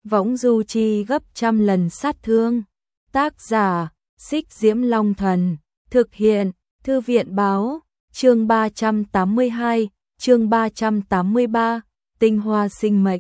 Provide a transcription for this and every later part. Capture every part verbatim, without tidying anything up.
võng du chi gấp trăm lần sát thương. Tác giả, Xích Diễm Long Thần, thực hiện, Thư viện báo, chương ba trăm tám mươi hai, chương ba trăm tám mươi ba, tinh hoa sinh mệnh.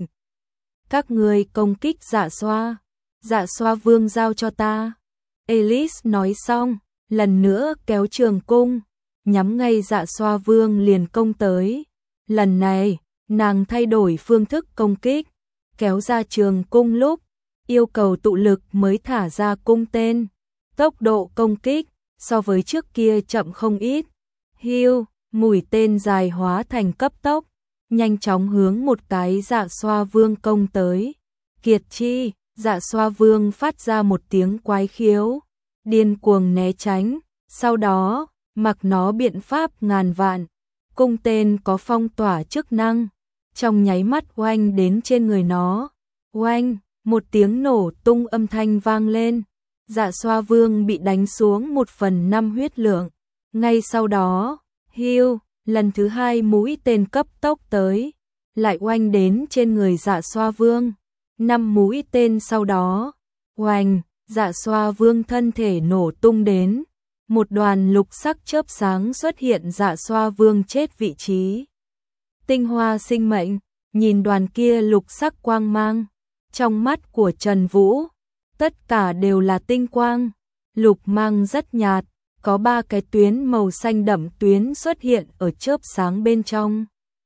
Các người công kích Dạ Xoa, Dạ Xoa Vương giao cho ta. Elise nói xong, lần nữa kéo trường cung, nhắm ngay Dạ Xoa Vương liền công tới. Lần này, nàng thay đổi phương thức công kích, kéo ra trường cung lúc, yêu cầu tụ lực mới thả ra cung tên. Tốc độ công kích, so với trước kia chậm không ít. Hiu, mũi tên dài hóa thành cấp tốc, nhanh chóng hướng một cái Dạ Xoa Vương công tới. Kiệt chi, Dạ Xoa Vương phát ra một tiếng quái khiếu, điên cuồng né tránh, sau đó, mặc nó biện pháp ngàn vạn. Cung tên có phong tỏa chức năng, trong nháy mắt oanh đến trên người nó. Oanh, một tiếng nổ tung âm thanh vang lên. Dạ Xoa Vương bị đánh xuống một phần năm huyết lượng. Ngay sau đó, hiu, lần thứ hai mũi tên cấp tốc tới, lại oanh đến trên người Dạ Xoa Vương. Năm mũi tên sau đó, oanh, Dạ Xoa Vương thân thể nổ tung đến. Một đoàn lục sắc chớp sáng xuất hiện Dạ Xoa Vương chết vị trí. Tinh hoa sinh mệnh, nhìn đoàn kia lục sắc quang mang, trong mắt của Trần Vũ, tất cả đều là tinh quang, lục mang rất nhạt, có ba cái tuyến màu xanh đậm tuyến xuất hiện ở chớp sáng bên trong.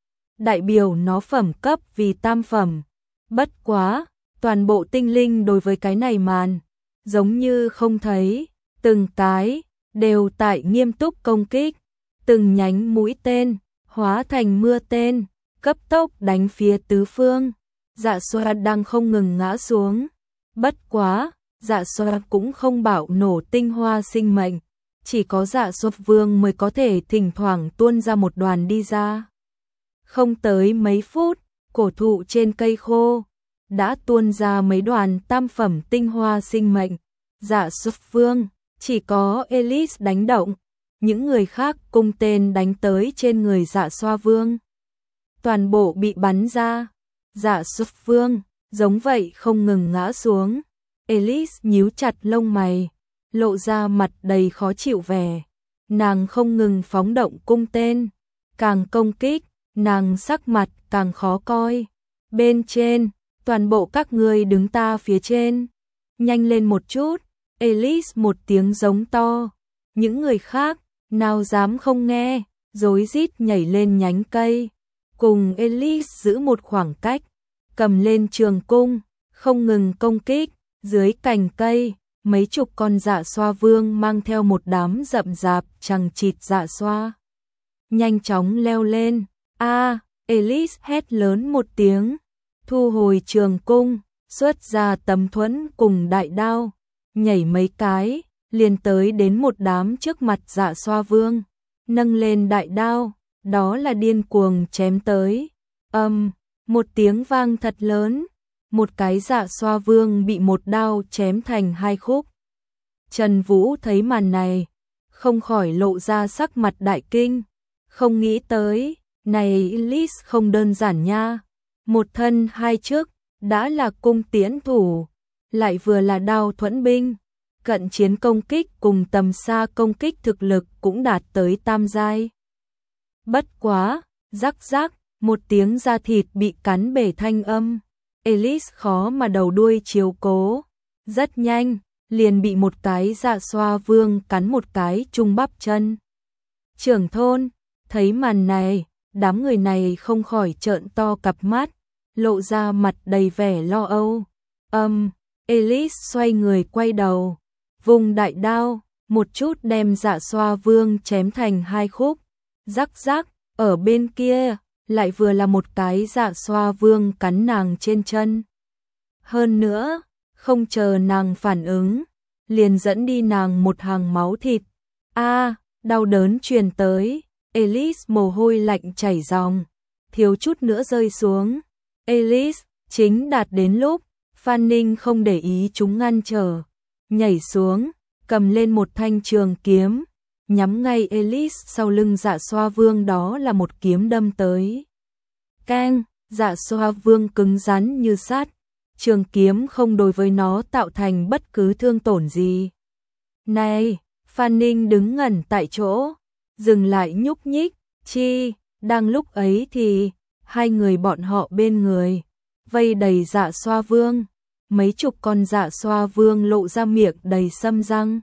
Đại biểu nó phẩm cấp vì tam phẩm, bất quá, toàn bộ tinh linh đối với cái này màn, giống như không thấy, từng cái, đều tại nghiêm túc công kích, từng nhánh mũi tên, hóa thành mưa tên, cấp tốc đánh phía tứ phương. Dạ Xoa đang không ngừng ngã xuống. Bất quá, Dạ Xoa cũng không bạo nổ tinh hoa sinh mệnh, chỉ có Dạ Xoa Vương mới có thể thỉnh thoảng tuôn ra một đoàn đi ra. Không tới mấy phút, cổ thụ trên cây khô đã tuôn ra mấy đoàn tam phẩm tinh hoa sinh mệnh. Dạ Xoa Vương, chỉ có Elise đánh động, những người khác cung tên đánh tới trên người Dạ Xoa Vương, toàn bộ bị bắn ra. Dạ Xoa Vương, giống vậy không ngừng ngã xuống. Elise nhíu chặt lông mày, lộ ra mặt đầy khó chịu vẻ. Nàng không ngừng phóng động cung tên, càng công kích, nàng sắc mặt càng khó coi. Bên trên, toàn bộ các ngươi đứng ta phía trên, nhanh lên một chút. Elise một tiếng giống to, những người khác, nào dám không nghe, rối rít nhảy lên nhánh cây, cùng Elise giữ một khoảng cách, cầm lên trường cung, không ngừng công kích. Dưới cành cây, mấy chục con Dạ Xoa Vương mang theo một đám rậm rạp chằng chịt Dạ Xoa, nhanh chóng leo lên. A, Elise hét lớn một tiếng, thu hồi trường cung, xuất ra tấm thuẫn cùng đại đao, nhảy mấy cái, liền tới đến một đám trước mặt Dạ Xoa Vương, nâng lên đại đao, đó là điên cuồng chém tới. Âm, um, một tiếng vang thật lớn, một cái Dạ Xoa Vương bị một đao chém thành hai khúc. Trần Vũ thấy màn này, không khỏi lộ ra sắc mặt đại kinh, không nghĩ tới, này Elise không đơn giản nha, một thân hai chức, đã là cung tiễn thủ, lại vừa là đao thuẫn binh, cận chiến công kích cùng tầm xa công kích thực lực cũng đạt tới tam giai. Bất quá, rắc rắc, một tiếng da thịt bị cắn bể thanh âm, Elise khó mà đầu đuôi chiếu cố, rất nhanh, liền bị một cái Dạ Xoa Vương cắn một cái trung bắp chân. Trưởng thôn, thấy màn này, đám người này không khỏi trợn to cặp mắt, lộ ra mặt đầy vẻ lo âu. Âm, um, Elise xoay người quay đầu, vùng đại đao, một chút đem Dạ Xoa Vương chém thành hai khúc. Rắc rắc, ở bên kia, lại vừa là một cái Dạ Xoa Vương cắn nàng trên chân. Hơn nữa, không chờ nàng phản ứng, liền dẫn đi nàng một hàng máu thịt. A, à, đau đớn truyền tới, Elise mồ hôi lạnh chảy ròng, thiếu chút nữa rơi xuống. Elise, chính đạt đến lúc, Phan Ninh không để ý chúng ngăn trở, nhảy xuống, cầm lên một thanh trường kiếm, nhắm ngay Elise sau lưng Dạ Xoa Vương, đó là một kiếm đâm tới. Keng, Dạ Xoa Vương cứng rắn như sắt, trường kiếm không đối với nó tạo thành bất cứ thương tổn gì. Này, Phan Ninh đứng ngẩn tại chỗ, dừng lại nhúc nhích, chi, đang lúc ấy thì, hai người bọn họ bên người, vây đầy Dạ Xoa Vương, mấy chục con Dạ Xoa Vương lộ ra miệng đầy sâm răng.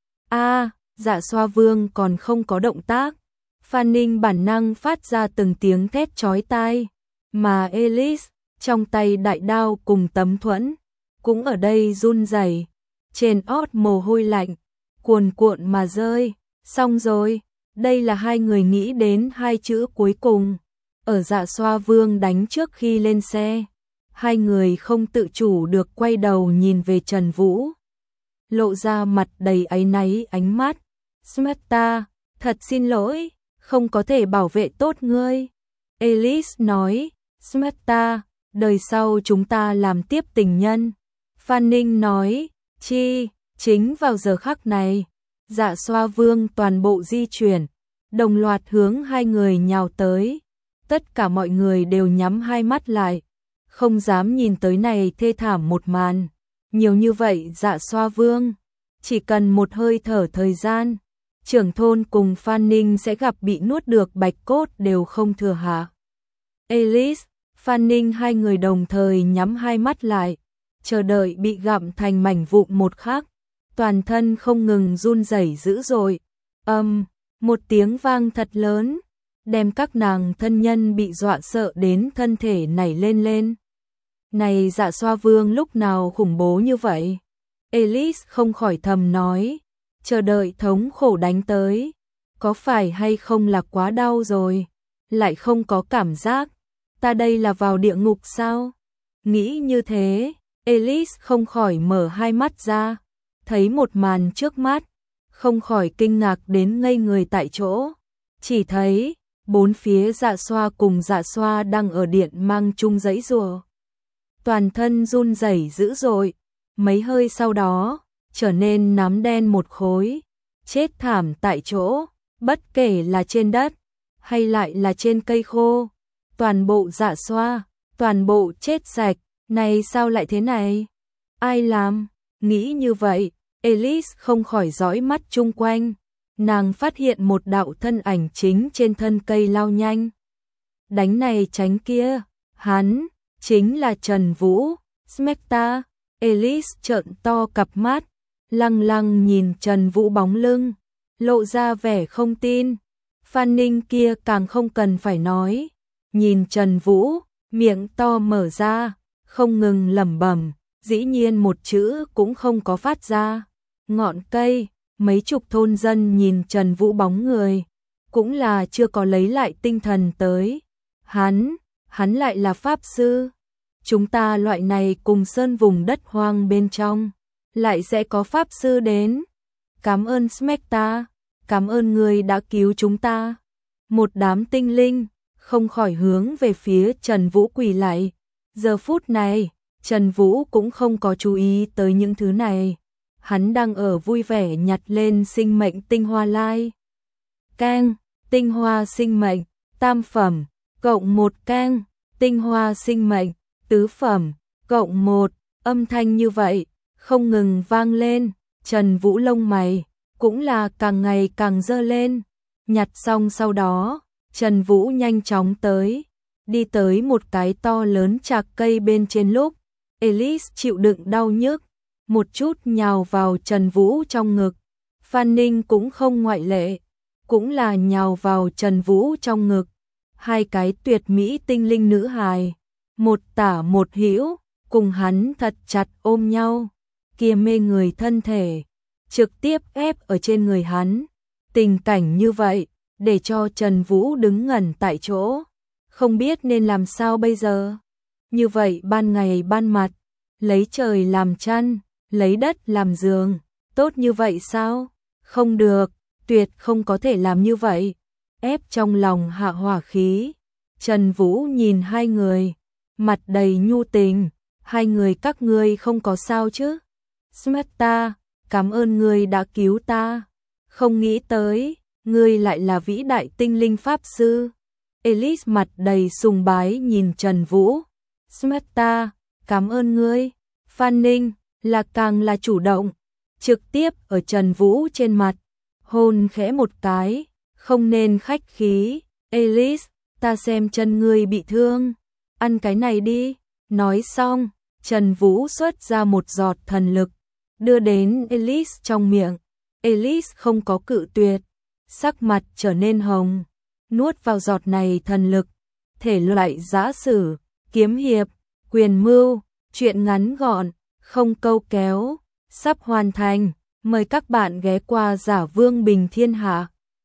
A, Dạ Xoa Vương còn không có động tác, Phan Ninh bản năng phát ra từng tiếng thét chói tai, mà Elise, trong tay đại đao cùng tấm thuẫn, cũng ở đây run rẩy, trên ót mồ hôi lạnh, cuồn cuộn mà rơi, xong rồi, đây là hai người nghĩ đến hai chữ cuối cùng, ở Dạ Xoa Vương đánh trước khi lên xe, hai người không tự chủ được quay đầu nhìn về Trần Vũ, lộ ra mặt đầy áy náy ánh mắt, Smarta, thật xin lỗi, không có thể bảo vệ tốt ngươi. Elise nói, Smarta, đời sau chúng ta làm tiếp tình nhân. Phan Ninh nói, chi, chính vào giờ khắc này, Dạ Xoa Vương toàn bộ di chuyển, đồng loạt hướng hai người nhào tới. Tất cả mọi người đều nhắm hai mắt lại, không dám nhìn tới này thê thảm một màn. Nhiều như vậy Dạ Xoa Vương, chỉ cần một hơi thở thời gian, trưởng thôn cùng Phan Ninh sẽ gặp bị nuốt được bạch cốt đều không thừa hạ. Elise, Phan Ninh hai người đồng thời nhắm hai mắt lại, chờ đợi bị gặm thành mảnh vụn một khắc, toàn thân không ngừng run rẩy dữ dội. Âm, um, một tiếng vang thật lớn, đem các nàng thân nhân bị dọa sợ đến thân thể nảy lên lên. Này Dạ Xoa Vương lúc nào khủng bố như vậy? Elise không khỏi thầm nói, chờ đợi thống khổ đánh tới, có phải hay không là quá đau rồi, lại không có cảm giác, ta đây là vào địa ngục sao? Nghĩ như thế, Elise không khỏi mở hai mắt ra, thấy một màn trước mắt, không khỏi kinh ngạc đến ngây người tại chỗ, chỉ thấy bốn phía Dạ Xoa cùng Dạ Xoa đang ở điện mang chung giấy rùa. Toàn thân run rẩy dữ dội, mấy hơi sau đó, trở nên nám đen một khối, chết thảm tại chỗ, bất kể là trên đất, hay lại là trên cây khô, toàn bộ Dạ Xoa, toàn bộ chết sạch, này sao lại thế này? Ai làm? Nghĩ như vậy, Elise không khỏi dõi mắt chung quanh, nàng phát hiện một đạo thân ảnh chính trên thân cây lao nhanh. Đánh này tránh kia, hắn, chính là Trần Vũ, Smecta. Elise trợn to cặp mắt, lăng lăng nhìn Trần Vũ bóng lưng, lộ ra vẻ không tin. Phan Ninh kia càng không cần phải nói, nhìn Trần Vũ, miệng to mở ra, không ngừng lẩm bẩm, dĩ nhiên một chữ cũng không có phát ra. Ngọn cây, mấy chục thôn dân nhìn Trần Vũ bóng người, cũng là chưa có lấy lại tinh thần tới. Hắn, hắn lại là pháp sư. Chúng ta loại này cùng sơn vùng đất hoang bên trong, lại sẽ có pháp sư đến. Cảm ơn Smecta, cảm ơn người đã cứu chúng ta. Một đám tinh linh, không khỏi hướng về phía Trần Vũ quỳ lạy. Giờ phút này, Trần Vũ cũng không có chú ý tới những thứ này. Hắn đang ở vui vẻ nhặt lên sinh mệnh tinh hoa lai. Cang, tinh hoa sinh mệnh, tam phẩm, cộng một cang, tinh hoa sinh mệnh, tứ phẩm, cộng một, âm thanh như vậy, không ngừng vang lên, Trần Vũ lông mày, cũng là càng ngày càng dơ lên, nhặt xong sau đó, Trần Vũ nhanh chóng tới, đi tới một cái to lớn chạc cây bên trên lúc, Elise chịu đựng đau nhức, một chút nhào vào Trần Vũ trong ngực, Phan Ninh cũng không ngoại lệ, cũng là nhào vào Trần Vũ trong ngực, hai cái tuyệt mỹ tinh linh nữ hài. Một tả một hữu, cùng hắn thật chặt ôm nhau, kia mê người thân thể, trực tiếp ép ở trên người hắn. Tình cảnh như vậy, để cho Trần Vũ đứng ngẩn tại chỗ, không biết nên làm sao bây giờ. Như vậy ban ngày ban mặt, lấy trời làm chăn, lấy đất làm giường, tốt như vậy sao? Không được, tuyệt không có thể làm như vậy. Ép trong lòng hạ hỏa khí, Trần Vũ nhìn hai người, mặt đầy nhu tình, hai người các ngươi không có sao chứ? Smarta, cảm ơn ngươi đã cứu ta, không nghĩ tới, ngươi lại là vĩ đại tinh linh pháp sư. Elise mặt đầy sùng bái nhìn Trần Vũ. Smarta, Cảm ơn ngươi. Phan Ninh là càng là chủ động, trực tiếp ở Trần Vũ trên mặt, hôn khẽ một cái, không nên khách khí. Alice, ta xem chân ngươi bị thương, ăn cái này đi. Nói xong, Trần Vũ xuất ra một giọt thần lực, đưa đến Alice trong miệng. Alice không có cự tuyệt, sắc mặt trở nên hồng, nuốt vào giọt này thần lực. Thể loại giã sử, kiếm hiệp, quyền mưu, truyện ngắn gọn, không câu kéo, sắp hoàn thành. Mời các bạn ghé qua Giả Vương Bình Thiên Hạ.